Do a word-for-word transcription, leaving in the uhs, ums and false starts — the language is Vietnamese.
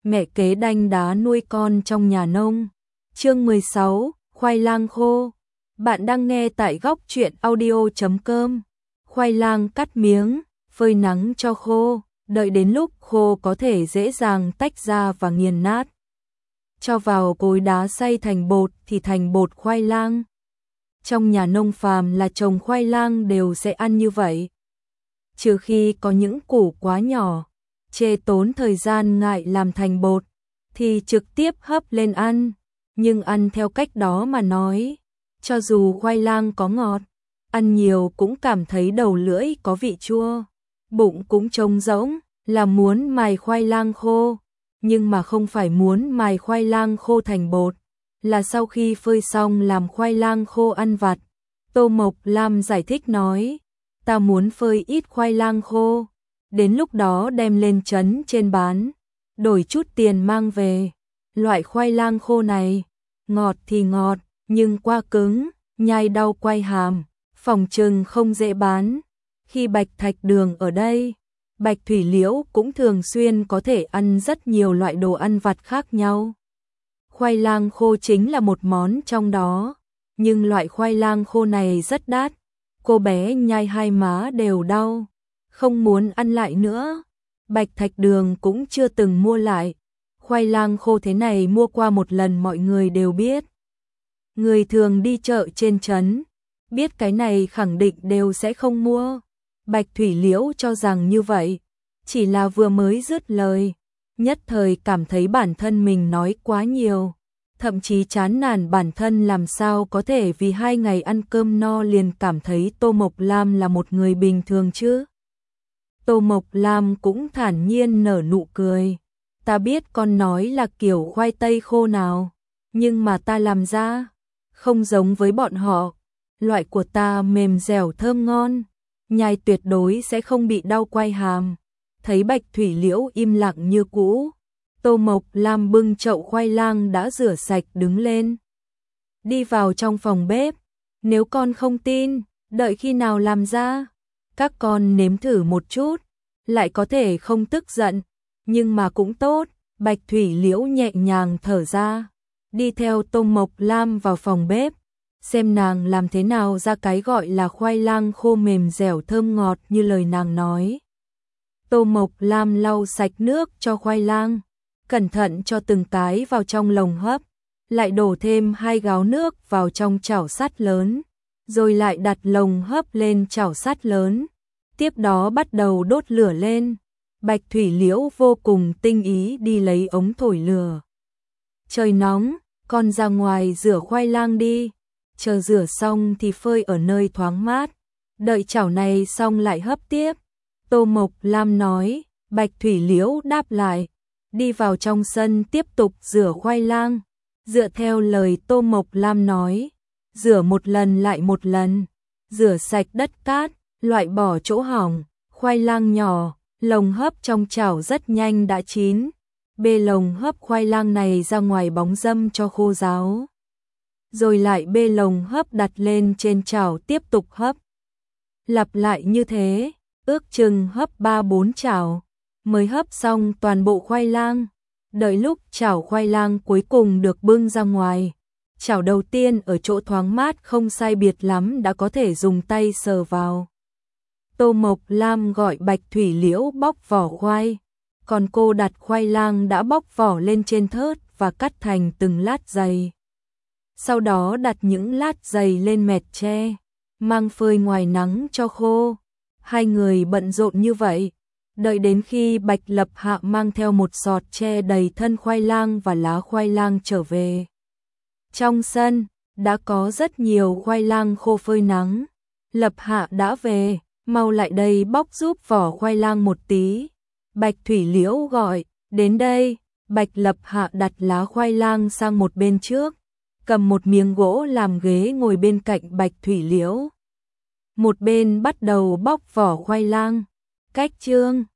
mẹ kế đanh đá nuôi con trong nhà nông. Chương mười sáu, khoai lang khô. Bạn đang nghe tại góc truyện audio chấm com. Khoai lang cắt miếng, phơi nắng cho khô, đợi đến lúc khô có thể dễ dàng tách ra và nghiền nát. Cho vào cối đá xay thành bột thì thành bột khoai lang. Trong nhà nông phàm là trồng khoai lang đều sẽ ăn như vậy. Trừ khi có những củ quá nhỏ, chê tốn thời gian ngại làm thành bột, thì trực tiếp hấp lên ăn. Nhưng ăn theo cách đó mà nói, cho dù khoai lang có ngọt, ăn nhiều cũng cảm thấy đầu lưỡi có vị chua, bụng cũng trống rỗng, là muốn mài khoai lang khô. Nhưng mà không phải muốn mài khoai lang khô thành bột, là sau khi phơi xong làm khoai lang khô ăn vặt. Tô Mộc Lam giải thích nói, ta muốn phơi ít khoai lang khô, đến lúc đó đem lên trấn trên bán, đổi chút tiền mang về. Loại khoai lang khô này, ngọt thì ngọt, nhưng qua cứng, nhai đau quay hàm, phòng trừng không dễ bán. Khi Bạch Thạch Đường ở đây, Bạch Thủy Liễu cũng thường xuyên có thể ăn rất nhiều loại đồ ăn vặt khác nhau. Khoai lang khô chính là một món trong đó, nhưng loại khoai lang khô này rất đắt. Cô bé nhai hai má đều đau, không muốn ăn lại nữa. Bạch Thạch Đường cũng chưa từng mua lại. Khoai lang khô thế này mua qua một lần mọi người đều biết. Người thường đi chợ trên trấn, biết cái này khẳng định đều sẽ không mua. Bạch Thủy Liễu cho rằng như vậy, chỉ là vừa mới dứt lời, nhất thời cảm thấy bản thân mình nói quá nhiều, thậm chí chán nản bản thân làm sao có thể vì hai ngày ăn cơm no liền cảm thấy Tô Mộc Lam là một người bình thường chứ. Tô Mộc Lam cũng thản nhiên nở nụ cười, ta biết con nói là kiểu khoai tây khô nào, nhưng mà ta làm ra không giống với bọn họ, loại của ta mềm dẻo thơm ngon, nhai tuyệt đối sẽ không bị đau quay hàm. Thấy Bạch Thủy Liễu im lặng như cũ, Tô Mộc Lam bưng chậu khoai lang đã rửa sạch đứng lên, đi vào trong phòng bếp. Nếu con không tin, đợi khi nào làm ra, các con nếm thử một chút, lại có thể không tức giận, nhưng mà cũng tốt. Bạch Thủy Liễu nhẹ nhàng thở ra, đi theo Tô Mộc Lam vào phòng bếp, xem nàng làm thế nào ra cái gọi là khoai lang khô mềm dẻo thơm ngọt như lời nàng nói. Tô Mộc Lam lau sạch nước cho khoai lang, cẩn thận cho từng cái vào trong lồng hấp, lại đổ thêm hai gáo nước vào trong chảo sắt lớn, rồi lại đặt lồng hấp lên chảo sắt lớn, tiếp đó bắt đầu đốt lửa lên. Bạch Thủy Liễu vô cùng tinh ý đi lấy ống thổi lửa. Trời nóng, con ra ngoài rửa khoai lang đi, chờ rửa xong thì phơi ở nơi thoáng mát, đợi chảo này xong lại hấp tiếp. Tô Mộc Lam nói. Bạch Thủy Liễu đáp lại, đi vào trong sân tiếp tục rửa khoai lang. Dựa theo lời Tô Mộc Lam nói, rửa một lần lại một lần, rửa sạch đất cát, loại bỏ chỗ hỏng. Khoai lang nhỏ, lồng hấp trong chảo rất nhanh đã chín, bê lồng hấp khoai lang này ra ngoài bóng râm cho khô ráo, rồi lại bê lồng hấp đặt lên trên chảo tiếp tục hấp. Lặp lại như thế, ước chừng hấp ba bốn chảo, mới hấp xong toàn bộ khoai lang. Đợi lúc chảo khoai lang cuối cùng được bưng ra ngoài, chảo đầu tiên ở chỗ thoáng mát không sai biệt lắm đã có thể dùng tay sờ vào. Tô Mộc Lam gọi Bạch Thủy Liễu bóc vỏ khoai, còn cô đặt khoai lang đã bóc vỏ lên trên thớt và cắt thành từng lát dày. Sau đó đặt những lát dày lên mẹt tre, mang phơi ngoài nắng cho khô. Hai người bận rộn như vậy, đợi đến khi Bạch Lập Hạ mang theo một sọt tre đầy thân khoai lang và lá khoai lang trở về. Trong sân, đã có rất nhiều khoai lang khô phơi nắng. Lập Hạ đã về, mau lại đây bóc giúp vỏ khoai lang một tí. Bạch Thủy Liễu gọi, đến đây. Bạch Lập Hạ đặt lá khoai lang sang một bên trước, cầm một miếng gỗ làm ghế ngồi bên cạnh Bạch Thủy Liễu. Một bên bắt đầu bóc vỏ khoai lang. Cách chương